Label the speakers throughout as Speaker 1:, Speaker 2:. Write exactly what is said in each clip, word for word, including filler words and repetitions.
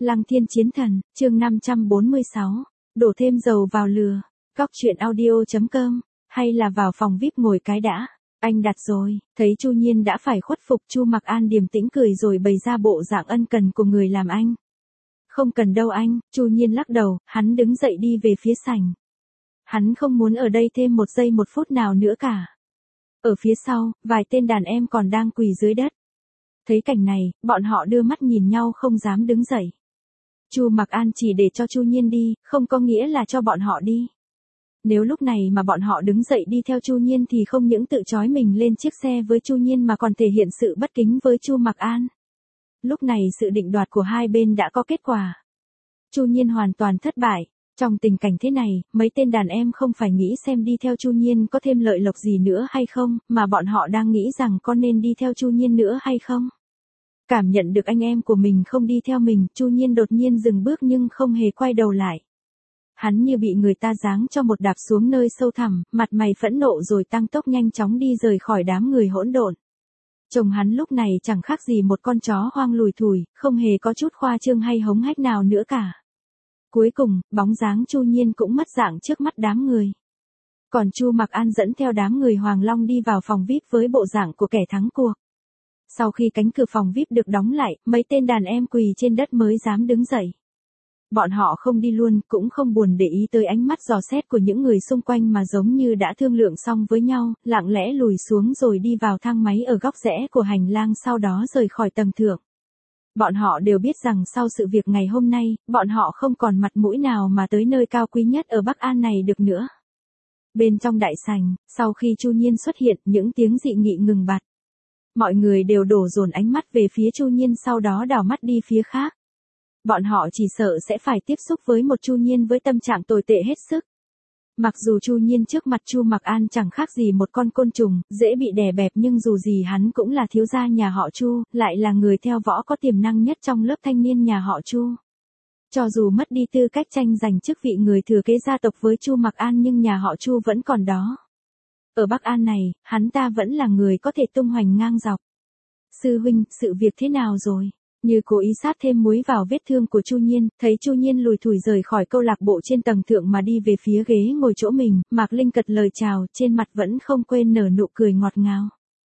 Speaker 1: Lăng Thiên Chiến Thần, chương năm trăm bốn mươi sáu, đổ thêm dầu vào lửa. Góc truyện audio chấm com, hay là vào phòng vi ai pi ngồi cái đã. Anh đặt rồi, thấy Chu Nhiên đã phải khuất phục, Chu Mặc An điềm tĩnh cười rồi bày ra bộ dạng ân cần của người làm anh. Không cần đâu anh, Chu Nhiên lắc đầu, hắn đứng dậy đi về phía sảnh. Hắn không muốn ở đây thêm một giây một phút nào nữa cả. Ở phía sau, vài tên đàn em còn đang quỳ dưới đất. Thấy cảnh này, bọn họ đưa mắt nhìn nhau không dám đứng dậy. Chu Mặc An chỉ để cho Chu Nhiên đi, không có nghĩa là cho bọn họ đi. Nếu lúc này mà bọn họ đứng dậy đi theo Chu Nhiên thì không những tự trói mình lên chiếc xe với Chu Nhiên mà còn thể hiện sự bất kính với Chu Mặc An. Lúc này sự định đoạt của hai bên đã có kết quả. Chu Nhiên hoàn toàn thất bại. Trong tình cảnh thế này, mấy tên đàn em không phải nghĩ xem đi theo Chu Nhiên có thêm lợi lộc gì nữa hay không, mà bọn họ đang nghĩ rằng có nên đi theo Chu Nhiên nữa hay không. Cảm nhận được anh em của mình không đi theo mình, Chu Nhiên đột nhiên dừng bước nhưng không hề quay đầu lại. Hắn như bị người ta giáng cho một đạp xuống nơi sâu thẳm, mặt mày phẫn nộ rồi tăng tốc nhanh chóng đi rời khỏi đám người hỗn độn. Chồng hắn lúc này chẳng khác gì một con chó hoang lủi thủi, không hề có chút khoa trương hay hống hách nào nữa cả. Cuối cùng, bóng dáng Chu Nhiên cũng mất dạng trước mắt đám người. Còn Chu Mặc An dẫn theo đám người Hoàng Long đi vào phòng vi ai pi với bộ dạng của kẻ thắng cuộc. Sau khi cánh cửa phòng vi ai pi được đóng lại, mấy tên đàn em quỳ trên đất mới dám đứng dậy. Bọn họ không đi luôn, cũng không buồn để ý tới ánh mắt dò xét của những người xung quanh mà giống như đã thương lượng xong với nhau, lặng lẽ lùi xuống rồi đi vào thang máy ở góc rẽ của hành lang, sau đó rời khỏi tầng thượng. Bọn họ đều biết rằng sau sự việc ngày hôm nay, bọn họ không còn mặt mũi nào mà tới nơi cao quý nhất ở Bắc An này được nữa. Bên trong đại sảnh, sau khi Chu Nhiên xuất hiện, những tiếng dị nghị ngừng bặt. Mọi người đều đổ dồn ánh mắt về phía Chu Nhiên, sau đó đảo mắt đi phía khác. Bọn họ chỉ sợ sẽ phải tiếp xúc với một Chu Nhiên với tâm trạng tồi tệ hết sức. Mặc dù Chu Nhiên trước mặt Chu Mặc An chẳng khác gì một con côn trùng, dễ bị đè bẹp, nhưng dù gì hắn cũng là thiếu gia nhà họ Chu, lại là người theo võ có tiềm năng nhất trong lớp thanh niên nhà họ Chu. Cho dù mất đi tư cách tranh giành chức vị người thừa kế gia tộc với Chu Mặc An nhưng nhà họ Chu vẫn còn đó. Ở Bắc An này, hắn ta vẫn là người có thể tung hoành ngang dọc. Sư huynh, sự việc thế nào rồi? Như cố ý sát thêm muối vào vết thương của Chu Nhiên, thấy Chu Nhiên lùi thủi rời khỏi câu lạc bộ trên tầng thượng mà đi về phía ghế ngồi chỗ mình, Mạc Linh cất lời chào, trên mặt vẫn không quên nở nụ cười ngọt ngào.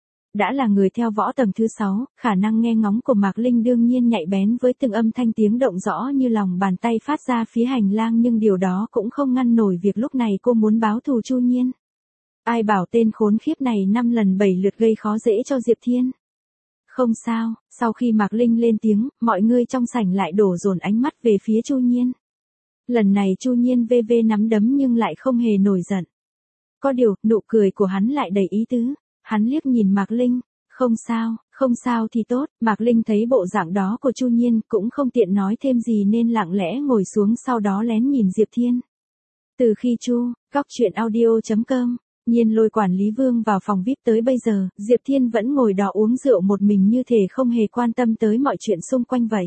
Speaker 1: Đã là người theo võ tầng thứ sáu, khả năng nghe ngóng của Mạc Linh đương nhiên nhạy bén với từng âm thanh tiếng động rõ như lòng bàn tay phát ra phía hành lang, nhưng điều đó cũng không ngăn nổi việc lúc này cô muốn báo thù Chu Nhiên. Ai bảo tên khốn khiếp này năm lần bảy lượt gây khó dễ cho Diệp Thiên. Không sao, sau khi Mạc Linh lên tiếng, mọi người trong sảnh lại đổ dồn ánh mắt về phía Chu Nhiên. Lần này Chu Nhiên vê vê nắm đấm nhưng lại không hề nổi giận. Có điều, nụ cười của hắn lại đầy ý tứ. Hắn liếc nhìn Mạc Linh, không sao, không sao thì tốt. Mạc Linh thấy bộ dạng đó của Chu Nhiên cũng không tiện nói thêm gì nên lặng lẽ ngồi xuống, sau đó lén nhìn Diệp Thiên. Từ khi Chu, góc truyện audio chấm com, Nhiên lôi quản lý Vương vào phòng vi ai pi tới bây giờ, Diệp Thiên vẫn ngồi đó uống rượu một mình như thể không hề quan tâm tới mọi chuyện xung quanh vậy.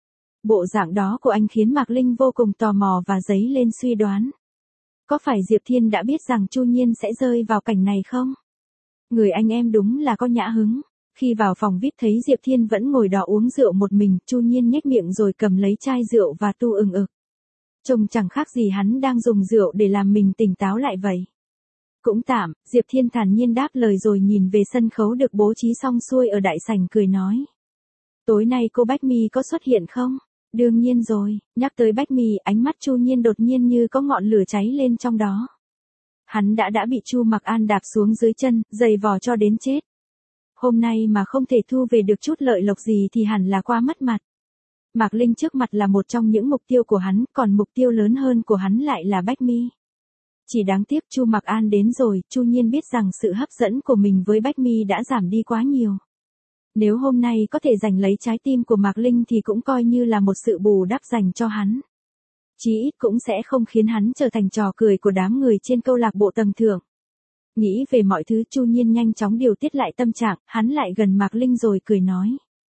Speaker 1: Bộ dạng đó của anh khiến Mạc Linh vô cùng tò mò và dấy lên suy đoán. Có phải Diệp Thiên đã biết rằng Chu Nhiên sẽ rơi vào cảnh này không? Người anh em đúng là có nhã hứng. Khi vào phòng vi ai pi thấy Diệp Thiên vẫn ngồi đó uống rượu một mình, Chu Nhiên nhếch miệng rồi cầm lấy chai rượu và tu ừng ực. Trông chẳng khác gì hắn đang dùng rượu để làm mình tỉnh táo lại vậy. Cũng tạm, Diệp Thiên thản nhiên đáp lời rồi nhìn về sân khấu được bố trí xong xuôi ở đại sảnh, cười nói. Tối nay cô Bách Mi có xuất hiện không? Đương nhiên rồi, nhắc tới Bách Mi, ánh mắt Chu Nhiên đột nhiên như có ngọn lửa cháy lên trong đó. Hắn đã đã bị Chu Mặc An đạp xuống dưới chân, giày vò cho đến chết. Hôm nay mà không thể thu về được chút lợi lộc gì thì hẳn là quá mất mặt. Mạc Linh trước mặt là một trong những mục tiêu của hắn, còn mục tiêu lớn hơn của hắn lại là Bách Mi. Chỉ đáng tiếc Chu Mặc An đến rồi, Chu Nhiên biết rằng sự hấp dẫn của mình với Bách Mi đã giảm đi quá nhiều. Nếu hôm nay có thể giành lấy trái tim của Mạc Linh thì cũng coi như là một sự bù đắp dành cho hắn. Chí ít cũng sẽ không khiến hắn trở thành trò cười của đám người trên câu lạc bộ tầng thượng. Nghĩ về mọi thứ, Chu Nhiên nhanh chóng điều tiết lại tâm trạng, hắn lại gần Mạc Linh rồi cười nói.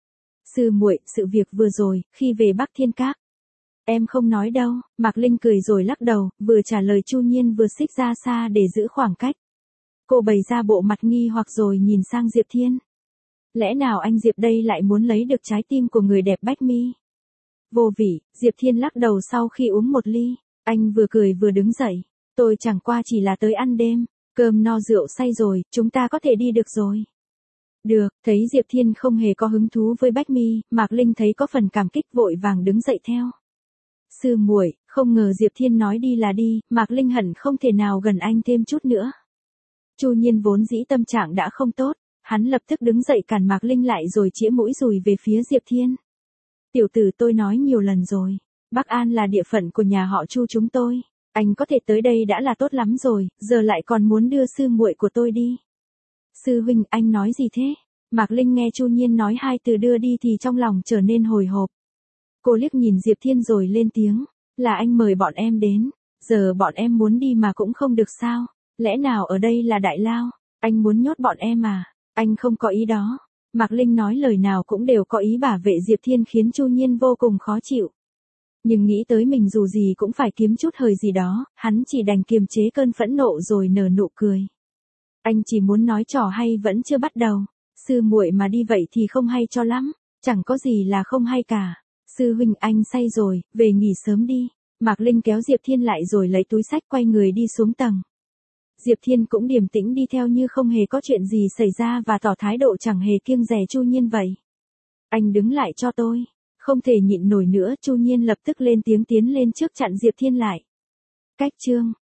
Speaker 1: Sư muội, sự việc vừa rồi, khi về Bắc Thiên Các. Em không nói đâu, Mạc Linh cười rồi lắc đầu, vừa trả lời Chu Nhiên vừa xích ra xa để giữ khoảng cách. Cô bày ra bộ mặt nghi hoặc rồi nhìn sang Diệp Thiên. Lẽ nào anh Diệp đây lại muốn lấy được trái tim của người đẹp Bách Mi? Vô vị, Diệp Thiên lắc đầu sau khi uống một ly, anh vừa cười vừa đứng dậy, tôi chẳng qua chỉ là tới ăn đêm, cơm no rượu say rồi, chúng ta có thể đi được rồi. Được, thấy Diệp Thiên không hề có hứng thú với Bách Mi, Mạc Linh thấy có phần cảm kích vội vàng đứng dậy theo. Sư muội, không ngờ Diệp Thiên nói đi là đi, Mạc Linh hận không thể nào gần anh thêm chút nữa. Chu Nhiên vốn dĩ tâm trạng đã không tốt, hắn lập tức đứng dậy cản Mạc Linh lại rồi chĩa mũi dùi về phía Diệp Thiên. Tiểu tử, tôi nói nhiều lần rồi, Bắc An là địa phận của nhà họ Chu chúng tôi, anh có thể tới đây đã là tốt lắm rồi, giờ lại còn muốn đưa sư muội của tôi đi. Sư huynh, anh nói gì thế? Mạc Linh nghe Chu Nhiên nói hai từ đưa đi thì trong lòng trở nên hồi hộp. Cô liếc nhìn Diệp Thiên rồi lên tiếng, là anh mời bọn em đến, giờ bọn em muốn đi mà cũng không được sao, lẽ nào ở đây là đại lao, anh muốn nhốt bọn em à, anh không có ý đó. Mạc Linh nói lời nào cũng đều có ý bảo vệ Diệp Thiên khiến Chu Nhiên vô cùng khó chịu. Nhưng nghĩ tới mình dù gì cũng phải kiếm chút hời gì đó, hắn chỉ đành kiềm chế cơn phẫn nộ rồi nở nụ cười. Anh chỉ muốn nói trò hay vẫn chưa bắt đầu, sư muội mà đi vậy thì không hay cho lắm, chẳng có gì là không hay cả. Sư huynh, anh say rồi, về nghỉ sớm đi. Mạc Linh kéo Diệp Thiên lại rồi lấy túi xách quay người đi xuống tầng. Diệp Thiên cũng điềm tĩnh đi theo như không hề có chuyện gì xảy ra và tỏ thái độ chẳng hề kiêng dè Chu Nhiên vậy. Anh đứng lại cho tôi. Không thể nhịn nổi nữa, Chu Nhiên lập tức lên tiếng tiến lên trước chặn Diệp Thiên lại. Cách chương